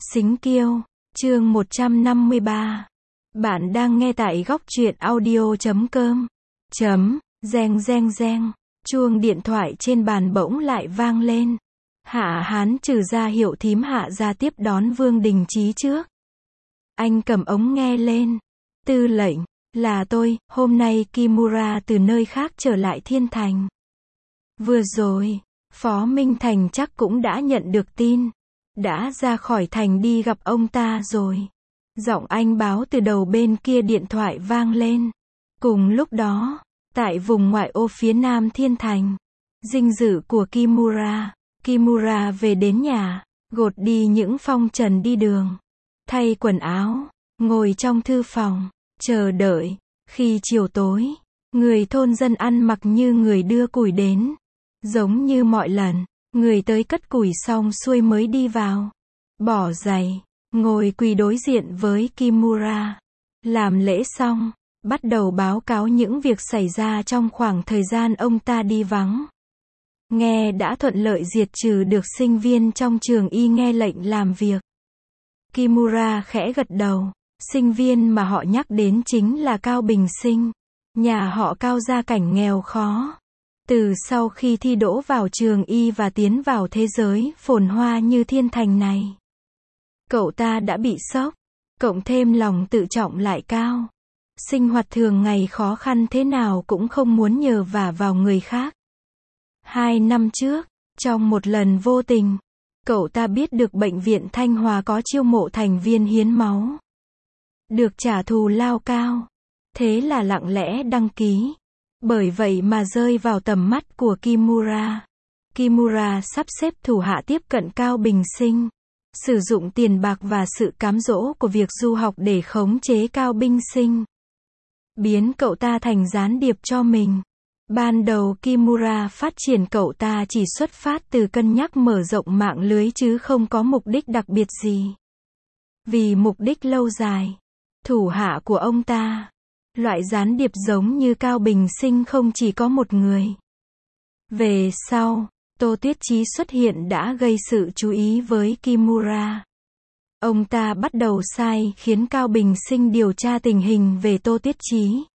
Xính Kiêu, chương 153. Bạn đang nghe tại góc truyện audio.com. Reng reng reng, chuông điện thoại trên bàn bỗng lại vang lên. Hạ Hán trừ ra hiệu thím Hạ ra tiếp đón Vương Đình Chí trước. Anh cầm ống nghe lên. Tư lệnh, là tôi, hôm nay Kimura từ nơi khác trở lại Thiên Thành. Vừa rồi, Phó Minh Thành chắc cũng đã nhận được tin. Đã ra khỏi thành đi gặp ông ta rồi. Giọng anh báo từ đầu bên kia điện thoại vang lên. Cùng lúc đó, tại vùng ngoại ô phía nam Thiên Thành, dinh dự của Kimura về đến nhà, gột đi những phong trần đi đường, thay quần áo, ngồi trong thư phòng, chờ đợi. Khi chiều tối, người thôn dân ăn mặc như người đưa củi đến. Giống như mọi lần, người tới cất củi xong xuôi mới đi vào. Bỏ giày, ngồi quỳ đối diện với Kimura. Làm lễ xong, bắt đầu báo cáo những việc xảy ra trong khoảng thời gian ông ta đi vắng. Nghe đã thuận lợi diệt trừ được sinh viên trong trường y nghe lệnh làm việc. Kimura khẽ gật đầu. Sinh viên mà họ nhắc đến chính là Cao Bình Sinh. Nhà họ Cao gia cảnh nghèo khó. Từ sau khi thi đỗ vào trường y và tiến vào thế giới phồn hoa như Thiên Thành này, cậu ta đã bị sốc, cộng thêm lòng tự trọng lại cao. Sinh hoạt thường ngày khó khăn thế nào cũng không muốn nhờ vả vào người khác. 2 năm trước, trong một lần vô tình, cậu ta biết được bệnh viện Thanh Hòa có chiêu mộ thành viên hiến máu. Được trả thù lao cao. Thế là lặng lẽ đăng ký. Bởi vậy mà rơi vào tầm mắt của Kimura. Kimura sắp xếp thủ hạ tiếp cận Cao Bình Sinh. Sử dụng tiền bạc và sự cám dỗ của việc du học để khống chế Cao Bình Sinh. Biến cậu ta thành gián điệp cho mình. Ban đầu Kimura phát triển cậu ta chỉ xuất phát từ cân nhắc mở rộng mạng lưới chứ không có mục đích đặc biệt gì. Vì mục đích lâu dài, thủ hạ của ông ta, loại gián điệp giống như Cao Bình Sinh không chỉ có một người. Về sau, Tô Tuyết Chí xuất hiện đã gây sự chú ý với Kimura. Ông ta bắt đầu sai khiến Cao Bình Sinh điều tra tình hình về Tô Tuyết Chí.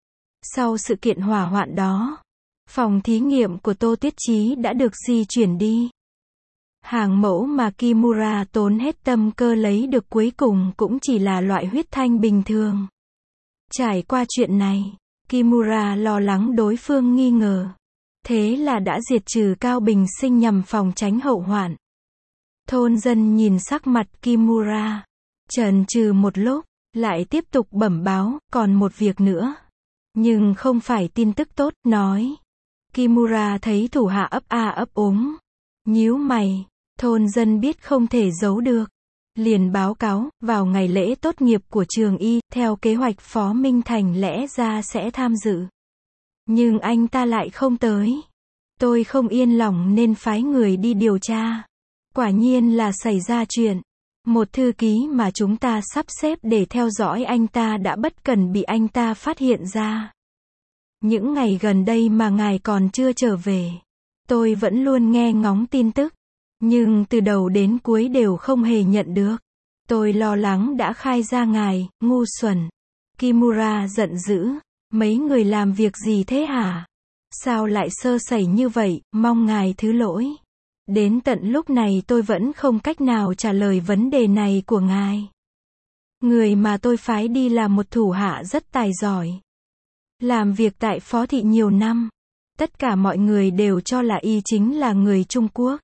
Sau sự kiện hỏa hoạn đó, phòng thí nghiệm của Tô Tuyết Chí đã được di chuyển đi. Hàng mẫu mà Kimura tốn hết tâm cơ lấy được cuối cùng cũng chỉ là loại huyết thanh bình thường. Trải qua chuyện này, Kimura lo lắng đối phương nghi ngờ. Thế là đã diệt trừ Cao Bình Sinh nhằm phòng tránh hậu hoạn. Thôn dân nhìn sắc mặt Kimura, chần chừ một lúc, lại tiếp tục bẩm báo, còn một việc nữa. Nhưng không phải tin tức tốt, nói. Kimura thấy thủ hạ ấp a ấp úng. Nhíu mày, thôn dân biết không thể giấu được. Liền báo cáo, vào ngày lễ tốt nghiệp của trường y, theo kế hoạch Phó Minh Thành lẽ ra sẽ tham dự. Nhưng anh ta lại không tới. Tôi không yên lòng nên phái người đi điều tra. Quả nhiên là xảy ra chuyện. Một thư ký mà chúng ta sắp xếp để theo dõi anh ta đã bất cẩn bị anh ta phát hiện ra. Những ngày gần đây mà ngài còn chưa trở về, tôi vẫn luôn nghe ngóng tin tức. Nhưng từ đầu đến cuối đều không hề nhận được. Tôi lo lắng đã khai ra ngài, ngu xuẩn. Kimura giận dữ. Mấy người làm việc gì thế hả? Sao lại sơ sẩy như vậy, mong ngài thứ lỗi. Đến tận lúc này tôi vẫn không cách nào trả lời vấn đề này của ngài. Người mà tôi phái đi là một thủ hạ rất tài giỏi. Làm việc tại Phó thị nhiều năm. Tất cả mọi người đều cho là y chính là người Trung Quốc.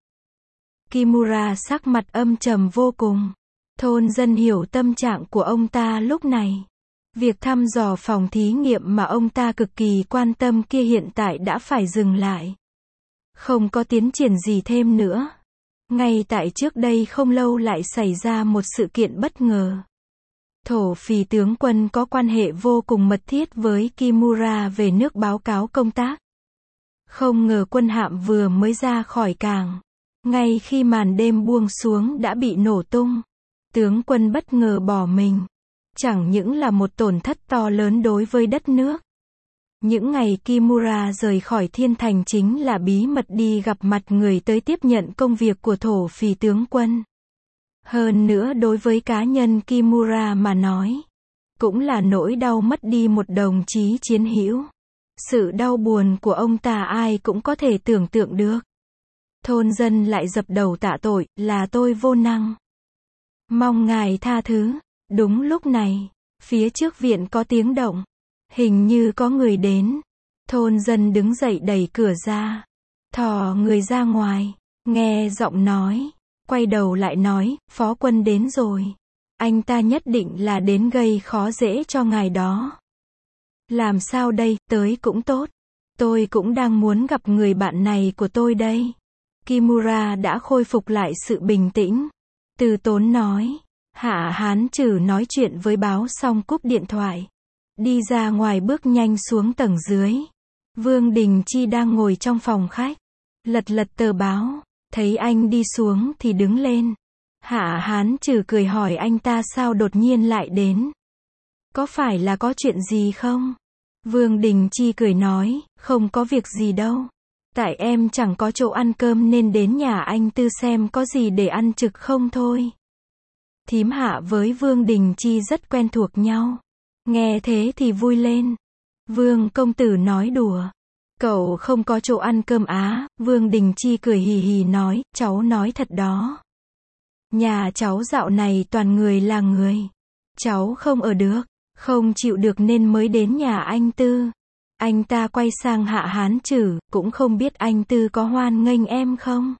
Kimura sắc mặt âm trầm vô cùng. Thôn dân hiểu tâm trạng của ông ta lúc này. Việc thăm dò phòng thí nghiệm mà ông ta cực kỳ quan tâm kia hiện tại đã phải dừng lại. Không có tiến triển gì thêm nữa. Ngay tại trước đây không lâu lại xảy ra một sự kiện bất ngờ. Thổ Phì tướng quân có quan hệ vô cùng mật thiết với Kimura về nước báo cáo công tác. Không ngờ quân hạm vừa mới ra khỏi cảng. Ngay khi màn đêm buông xuống đã bị nổ tung. Tướng quân bất ngờ bỏ mình. Chẳng những là một tổn thất to lớn đối với đất nước. Những ngày Kimura rời khỏi Thiên Thành chính là bí mật đi gặp mặt người tới tiếp nhận công việc của Thổ Phì tướng quân. Hơn nữa đối với cá nhân Kimura mà nói, cũng là nỗi đau mất đi một đồng chí chiến hữu. Sự đau buồn của ông ta ai cũng có thể tưởng tượng được. Thôn dân lại dập đầu tạ tội, là tôi vô năng. Mong ngài tha thứ. Đúng lúc này, phía trước viện có tiếng động. Hình như có người đến. Thôn dân đứng dậy đẩy cửa ra. Thò người ra ngoài. Nghe giọng nói. Quay đầu lại nói, phó quân đến rồi. Anh ta nhất định là đến gây khó dễ cho ngài đó. Làm sao đây, tới cũng tốt. Tôi cũng đang muốn gặp người bạn này của tôi đây. Kimura đã khôi phục lại sự bình tĩnh. Từ tốn nói. Hạ Hán Trừ nói chuyện với báo xong cúp điện thoại. Đi ra ngoài bước nhanh xuống tầng dưới. Vương Đình Chi đang ngồi trong phòng khách. Lật tờ báo. Thấy anh đi xuống thì đứng lên. Hạ Hán Trừ cười hỏi anh ta sao đột nhiên lại đến. Có phải là có chuyện gì không? Vương Đình Chi cười nói, không có việc gì đâu. Tại em chẳng có chỗ ăn cơm nên đến nhà anh Tư xem có gì để ăn trực không thôi. Thím Hạ với Vương Đình Chi rất quen thuộc nhau. Nghe thế thì vui lên. Vương công tử nói đùa. Cậu không có chỗ ăn cơm á? Vương Đình Chi cười hì hì nói, cháu nói thật đó. Nhà cháu dạo này toàn người là người. Cháu không ở được, không chịu được nên mới đến nhà anh Tư. Anh ta quay sang Hạ Hán Trừ, cũng không biết anh Tư có hoan nghênh em không?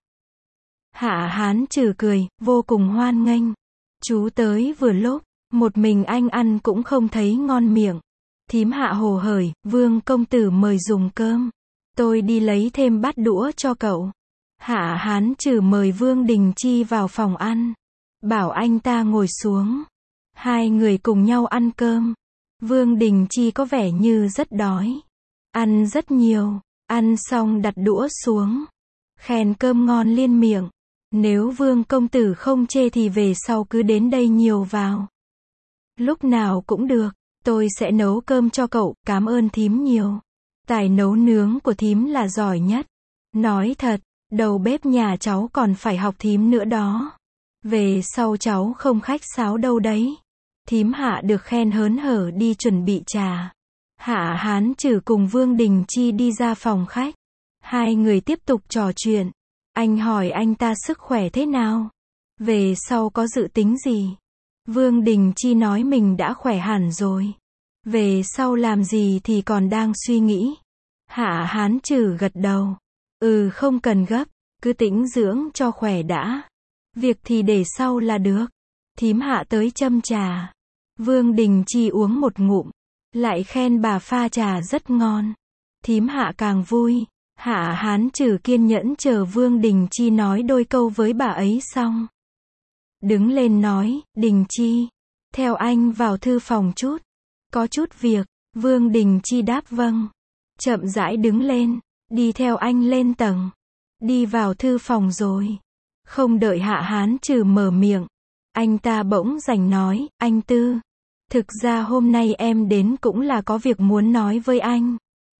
Hạ Hán Trừ cười, vô cùng hoan nghênh. Chú tới vừa lúc, một mình anh ăn cũng không thấy ngon miệng. Thím Hạ hồ hởi, Vương công tử mời dùng cơm. Tôi đi lấy thêm bát đũa cho cậu. Hạ Hán Trừ mời Vương Đình Chi vào phòng ăn. Bảo anh ta ngồi xuống. Hai người cùng nhau ăn cơm. Vương Đình Chi có vẻ như rất đói. Ăn rất nhiều. Ăn xong đặt đũa xuống. Khen cơm ngon liên miệng. Nếu Vương công tử không chê thì về sau cứ đến đây nhiều vào. Lúc nào cũng được. Tôi sẽ nấu cơm cho cậu, cảm ơn thím nhiều. Tài nấu nướng của thím là giỏi nhất. Nói thật, đầu bếp nhà cháu còn phải học thím nữa đó. Về sau cháu không khách sáo đâu đấy. Thím Hạ được khen hớn hở đi chuẩn bị trà. Hạ Hán Trừ cùng Vương Đình Chi đi ra phòng khách. Hai người tiếp tục trò chuyện. Anh hỏi anh ta sức khỏe thế nào? Về sau có dự tính gì? Vương Đình Chi nói mình đã khỏe hẳn rồi. Về sau làm gì thì còn đang suy nghĩ. Hạ Hán Trừ gật đầu. Không cần gấp, cứ tĩnh dưỡng cho khỏe đã. Việc thì để sau là được. Thím Hạ tới châm trà. Vương Đình Chi uống một ngụm. Lại khen bà pha trà rất ngon. Thím Hạ càng vui. Hạ Hán Trừ kiên nhẫn chờ Vương Đình Chi nói đôi câu với bà ấy xong. Đứng lên nói, Đình Chi. Theo anh vào thư phòng chút. Có chút việc. Vương Đình Chi đáp vâng. Chậm rãi đứng lên. Đi theo anh lên tầng. Đi vào thư phòng rồi. Không đợi Hạ Hán Trừ mở miệng. Anh ta bỗng rảnh nói, anh Tư. Thực ra hôm nay em đến cũng là có việc muốn nói với anh.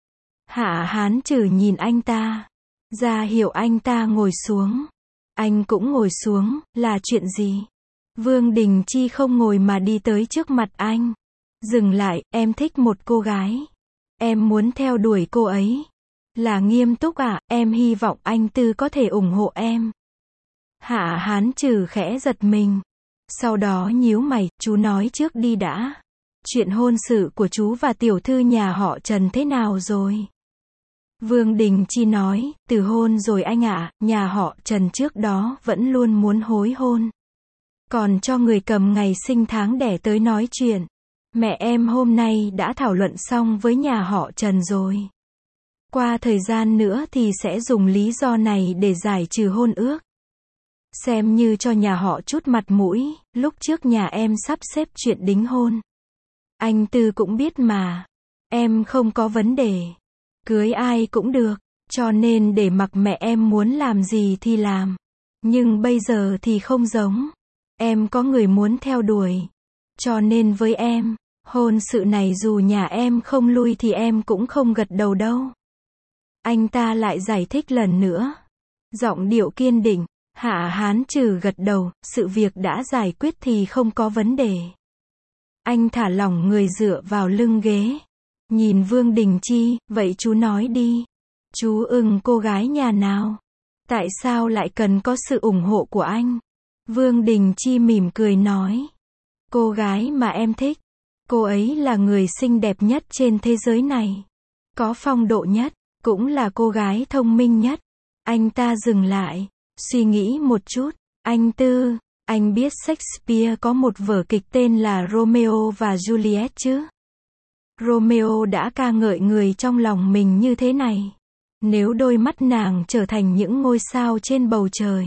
Hạ Hán Trừ nhìn anh ta. Ra hiệu anh ta ngồi xuống. Anh cũng ngồi xuống, là chuyện gì? Vương Đình Chi không ngồi mà đi tới trước mặt anh. Dừng lại, em thích một cô gái. Em muốn theo đuổi cô ấy. Là nghiêm túc à, em hy vọng anh Tư có thể ủng hộ em. Hạ Hán Trừ khẽ giật mình. Sau đó nhíu mày, chú nói trước đi đã. Chuyện hôn sự của chú và tiểu thư nhà họ Trần thế nào rồi? Vương Đình Chi nói, từ hôn rồi anh ạ, nhà họ Trần trước đó vẫn luôn muốn hối hôn. Còn cho người cầm ngày sinh tháng đẻ tới nói chuyện. Mẹ em hôm nay đã thảo luận xong với nhà họ Trần rồi. Qua thời gian nữa thì sẽ dùng lý do này để giải trừ hôn ước. Xem như cho nhà họ chút mặt mũi, lúc trước nhà em sắp xếp chuyện đính hôn. Anh Tư cũng biết mà. Em không có vấn đề. Cưới ai cũng được, cho nên để mặc mẹ em muốn làm gì thì làm. Nhưng bây giờ thì không giống. Em có người muốn theo đuổi. Cho nên với em, hôn sự này dù nhà em không lui thì em cũng không gật đầu đâu. Anh ta lại giải thích lần nữa. Giọng điệu kiên định. Hạ Hán Trừ gật đầu, sự việc đã giải quyết thì không có vấn đề. Anh thả lỏng người dựa vào lưng ghế. Nhìn Vương Đình Chi, vậy chú nói đi. Chú ưng cô gái nhà nào? Tại sao lại cần có sự ủng hộ của anh? Vương Đình Chi mỉm cười nói. Cô gái mà em thích. Cô ấy là người xinh đẹp nhất trên thế giới này. Có phong độ nhất, cũng là cô gái thông minh nhất. Anh ta dừng lại, suy nghĩ một chút. Anh Tư, anh biết Shakespeare có một vở kịch tên là Romeo và Juliet chứ? Romeo đã ca ngợi người trong lòng mình như thế này. Nếu đôi mắt nàng trở thành những ngôi sao trên bầu trời,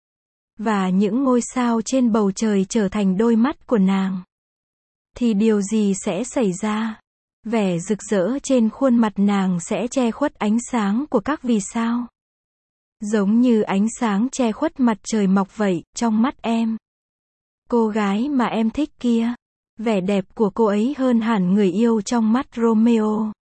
và những ngôi sao trên bầu trời trở thành đôi mắt của nàng, thì điều gì sẽ xảy ra? Vẻ rực rỡ trên khuôn mặt nàng sẽ che khuất ánh sáng của các vì sao. Giống như ánh sáng che khuất mặt trời mọc vậy, trong mắt em. Cô gái mà em thích kia, vẻ đẹp của cô ấy hơn hẳn người yêu trong mắt Romeo.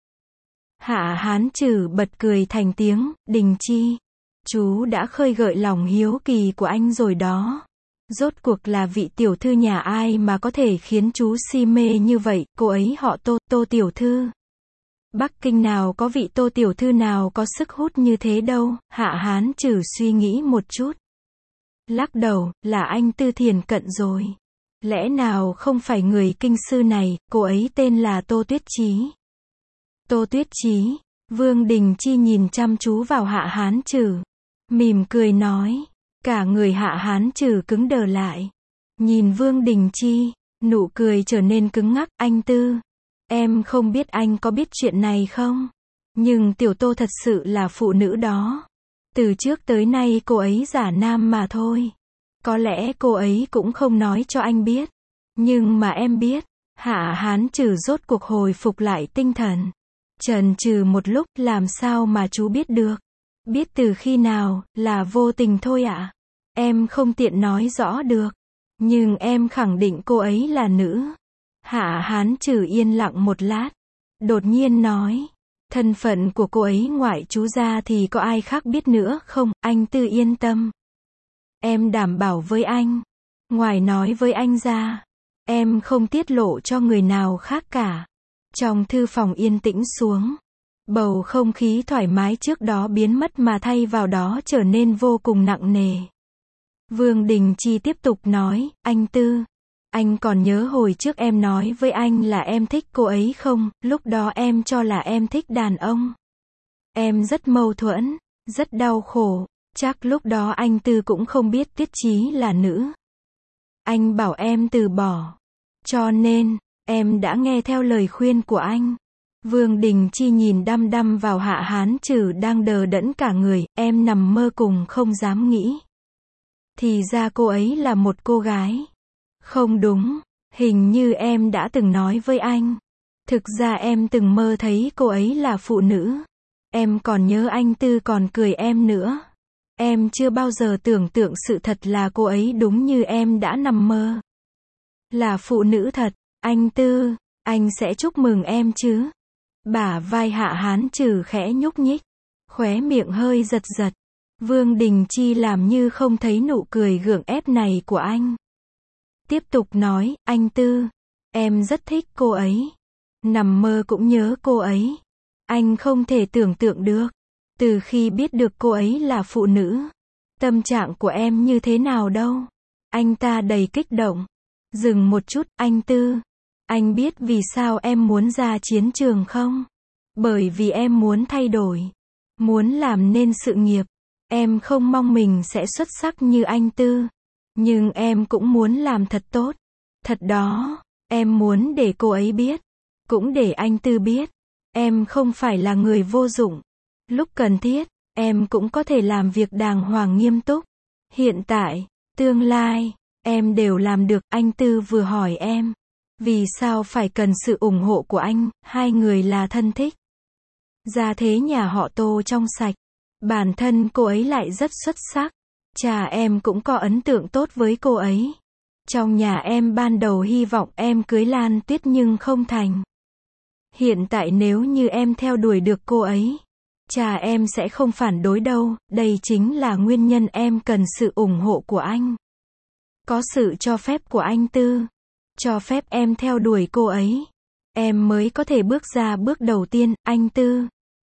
Hạ Hán Trừ bật cười thành tiếng. Đình Chi, chú đã khơi gợi lòng hiếu kỳ của anh rồi đó. Rốt cuộc là vị tiểu thư nhà ai mà có thể khiến chú si mê như vậy? Cô ấy họ Tô, Tô tiểu thư. Bắc Kinh nào có vị Tô tiểu thư nào có sức hút như thế đâu. Hạ Hán Trừ suy nghĩ một chút, lắc đầu, là anh Tư Thiền Cận rồi. Lẽ nào không phải người kinh sư này? Cô ấy tên là Tô Tuyết Chí. Tô Tuyết Chí. Vương Đình Chi nhìn chăm chú vào Hạ Hán Trừ, mỉm cười nói. Cả người Hạ Hán Trừ cứng đờ lại. Nhìn Vương Đình Chi, nụ cười trở nên cứng ngắc. Anh Tư, em không biết anh có biết chuyện này không? Nhưng tiểu Tô thật sự là phụ nữ đó. Từ trước tới nay cô ấy giả nam mà thôi. Có lẽ cô ấy cũng không nói cho anh biết. Nhưng mà em biết. Hạ Hán Trừ rốt cuộc hồi phục lại tinh thần. Chần chừ một lúc, làm sao mà chú biết được? Biết từ khi nào? Là vô tình thôi ạ. Em không tiện nói rõ được. Nhưng em khẳng định cô ấy là nữ. Hạ Hán Trừ yên lặng một lát, đột nhiên nói. Thân phận của cô ấy ngoại chú ra thì có ai khác biết nữa không? Anh Tư yên tâm. Em đảm bảo với anh. Ngoài nói với anh ra, em không tiết lộ cho người nào khác cả. Trong thư phòng yên tĩnh xuống. Bầu không khí thoải mái trước đó biến mất mà thay vào đó trở nên vô cùng nặng nề. Vương Đình Chi tiếp tục nói. Anh Tư, anh còn nhớ hồi trước em nói với anh là em thích cô ấy không? Lúc đó em cho là em thích đàn ông. Em rất mâu thuẫn, rất đau khổ. Chắc lúc đó anh Tư cũng không biết Tuyết Chí là nữ. Anh bảo em từ bỏ. Cho nên, em đã nghe theo lời khuyên của anh. Vương Đình Chi nhìn đăm đăm vào Hạ Hán Trừ đang đờ đẫn cả người. Em nằm mơ cùng không dám nghĩ. Thì ra cô ấy là một cô gái. Không đúng, hình như em đã từng nói với anh. Thực ra em từng mơ thấy cô ấy là phụ nữ. Em còn nhớ anh Tư còn cười em nữa. Em chưa bao giờ tưởng tượng sự thật là cô ấy đúng như em đã nằm mơ. Là phụ nữ thật. Anh Tư, anh sẽ chúc mừng em chứ? Bả vai Hạ Hán Trừ khẽ nhúc nhích, khóe miệng hơi giật giật. Vương Đình Chi làm như không thấy nụ cười gượng ép này của anh. Tiếp tục nói. Anh Tư, em rất thích cô ấy. Nằm mơ cũng nhớ cô ấy. Anh không thể tưởng tượng được. Từ khi biết được cô ấy là phụ nữ, tâm trạng của em như thế nào đâu. Anh ta đầy kích động. Dừng một chút. Anh Tư, anh biết vì sao em muốn ra chiến trường không? Bởi vì em muốn thay đổi. Muốn làm nên sự nghiệp. Em không mong mình sẽ xuất sắc như anh Tư. Nhưng em cũng muốn làm thật tốt. Thật đó. Em muốn để cô ấy biết. Cũng để anh Tư biết. Em không phải là người vô dụng. Lúc cần thiết, em cũng có thể làm việc đàng hoàng nghiêm túc. Hiện tại, tương lai, em đều làm được. Anh Tư vừa hỏi em. Vì sao phải cần sự ủng hộ của anh? Hai người là thân thích. Gia thế nhà họ Tô trong sạch. Bản thân cô ấy lại rất xuất sắc. Cha em cũng có ấn tượng tốt với cô ấy. Trong nhà em ban đầu hy vọng em cưới Lan Tuyết nhưng không thành. Hiện tại nếu như em theo đuổi được cô ấy, Cha em sẽ không phản đối đâu, đây chính là nguyên nhân em cần sự ủng hộ của anh. Có sự cho phép của anh Tư. Cho phép em theo đuổi cô ấy. Em mới có thể bước ra bước đầu tiên, anh Tư.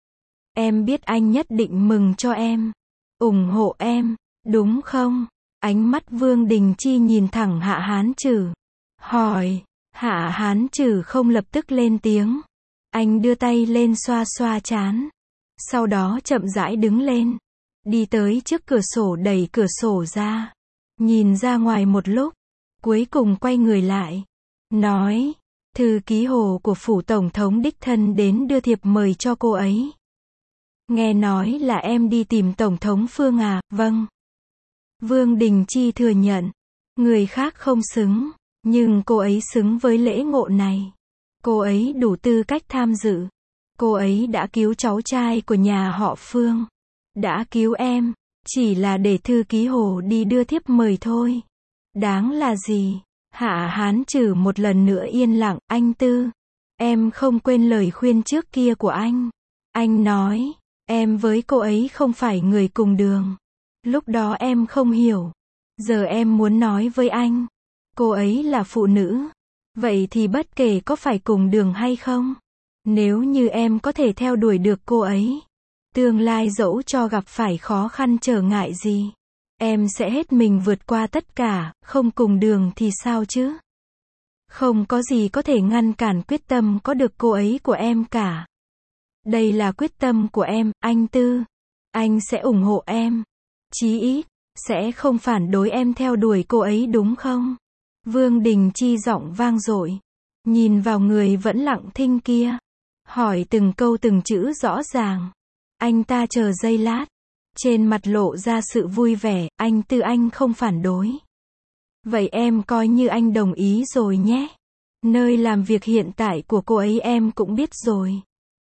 Em biết anh nhất định mừng cho em. Ủng hộ em, đúng không? Ánh mắt Vương Đình Chi nhìn thẳng Hạ Hán Trử. Hỏi. Hạ Hán Trử không lập tức lên tiếng. Anh đưa tay lên xoa xoa trán. Sau đó chậm rãi đứng lên. Đi tới trước cửa sổ đẩy cửa sổ ra. Nhìn ra ngoài một lúc. Cuối cùng quay người lại. Nói. Thư ký Hồ của phủ tổng thống đích thân đến đưa thiệp mời cho cô ấy. Nghe nói là em đi tìm tổng thống Phương à, vâng. Vương Đình Chi thừa nhận. Người khác không xứng. Nhưng cô ấy xứng với lễ ngộ này. Cô ấy đủ tư cách tham dự. Cô ấy đã cứu cháu trai của nhà họ Phương. Đã cứu em. Chỉ là để thư ký Hồ đi đưa thiếp mời thôi. Đáng là gì? Hạ Hán Trử một lần nữa yên lặng. Anh Tư. Em không quên lời khuyên trước kia của anh. Anh nói. Em với cô ấy không phải người cùng đường. Lúc đó em không hiểu. Giờ em muốn nói với anh. Cô ấy là phụ nữ. Vậy thì bất kể có phải cùng đường hay không. Nếu như em có thể theo đuổi được cô ấy. Tương lai dẫu cho gặp phải khó khăn trở ngại gì. Em sẽ hết mình vượt qua tất cả, không cùng đường thì sao chứ? Không có gì có thể ngăn cản quyết tâm có được cô ấy của em cả. Đây là quyết tâm của em, anh Tư. Anh sẽ ủng hộ em. Chí ít, sẽ không phản đối em theo đuổi cô ấy đúng không? Vương Đình Chi giọng vang dội. Nhìn vào người vẫn lặng thinh kia. Hỏi từng câu từng chữ rõ ràng. Anh ta chờ giây lát. Trên mặt lộ ra sự vui vẻ, anh Tư anh không phản đối. Vậy em coi như anh đồng ý rồi nhé. Nơi làm việc hiện tại của cô ấy em cũng biết rồi.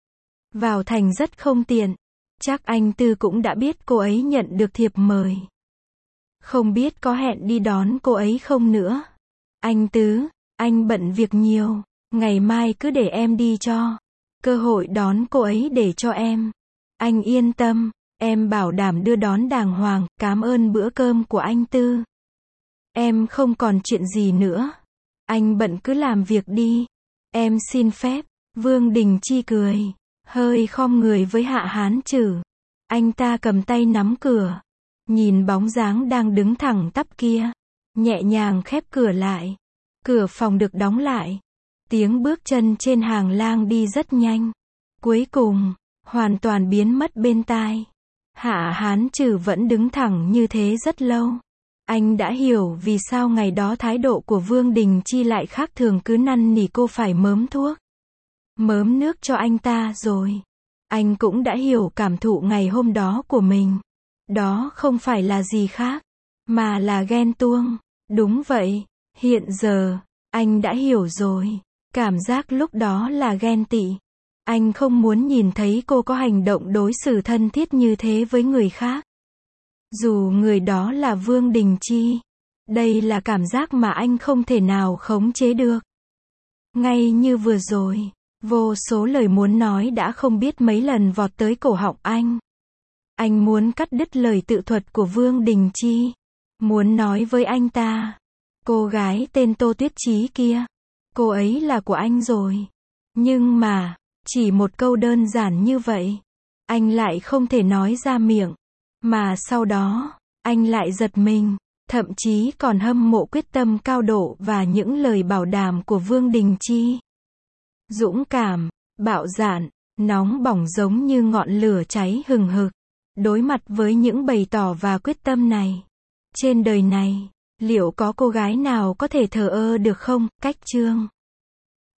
Vào thành rất không tiện. Chắc anh Tư cũng đã biết cô ấy nhận được thiệp mời. Không biết có hẹn đi đón cô ấy không nữa. Anh Tứ, anh bận việc nhiều. Ngày mai cứ để em đi cho. Cơ hội đón cô ấy để cho em. Anh yên tâm. Em bảo đảm đưa đón đàng hoàng, cảm ơn bữa cơm của anh Tư. Em không còn chuyện gì nữa. Anh bận cứ làm việc đi. Em xin phép. Vương Đình Chi cười. Hơi khom người với Hạ Hán Trử. Anh ta cầm tay nắm cửa. Nhìn bóng dáng đang đứng thẳng tắp kia. Nhẹ nhàng khép cửa lại. Cửa phòng được đóng lại. Tiếng bước chân trên hàng lang đi rất nhanh. Cuối cùng, hoàn toàn biến mất bên tai. Hạ Hán Trử vẫn đứng thẳng như thế rất lâu. Anh đã hiểu vì sao ngày đó thái độ của Vương Đình Chi lại khác thường, cứ năn nỉ cô phải mớm thuốc, mớm nước cho anh ta rồi. Anh cũng đã hiểu cảm thụ ngày hôm đó của mình. Đó không phải là gì khác, mà là ghen tuông. Đúng vậy, hiện giờ, anh đã hiểu rồi. Cảm giác lúc đó là ghen tị. Anh không muốn nhìn thấy cô có hành động đối xử thân thiết như thế với người khác. Dù người đó là Vương Đình Chi. Đây là cảm giác mà anh không thể nào khống chế được. Ngay như vừa rồi, vô số lời muốn nói đã không biết mấy lần vọt tới cổ họng anh. Anh muốn cắt đứt lời tự thuật của Vương Đình Chi. Muốn nói với anh ta. Cô gái tên Tô Tuyết Chí kia. Cô ấy là của anh rồi. Nhưng mà, chỉ một câu đơn giản như vậy. Anh lại không thể nói ra miệng. Mà sau đó, anh lại giật mình. Thậm chí còn hâm mộ quyết tâm cao độ và những lời bảo đảm của Vương Đình Chi. Dũng cảm, bạo dạn, nóng bỏng giống như ngọn lửa cháy hừng hực. Đối mặt với những bày tỏ và quyết tâm này. Trên đời này, liệu có cô gái nào có thể thờ ơ được không? Cách chương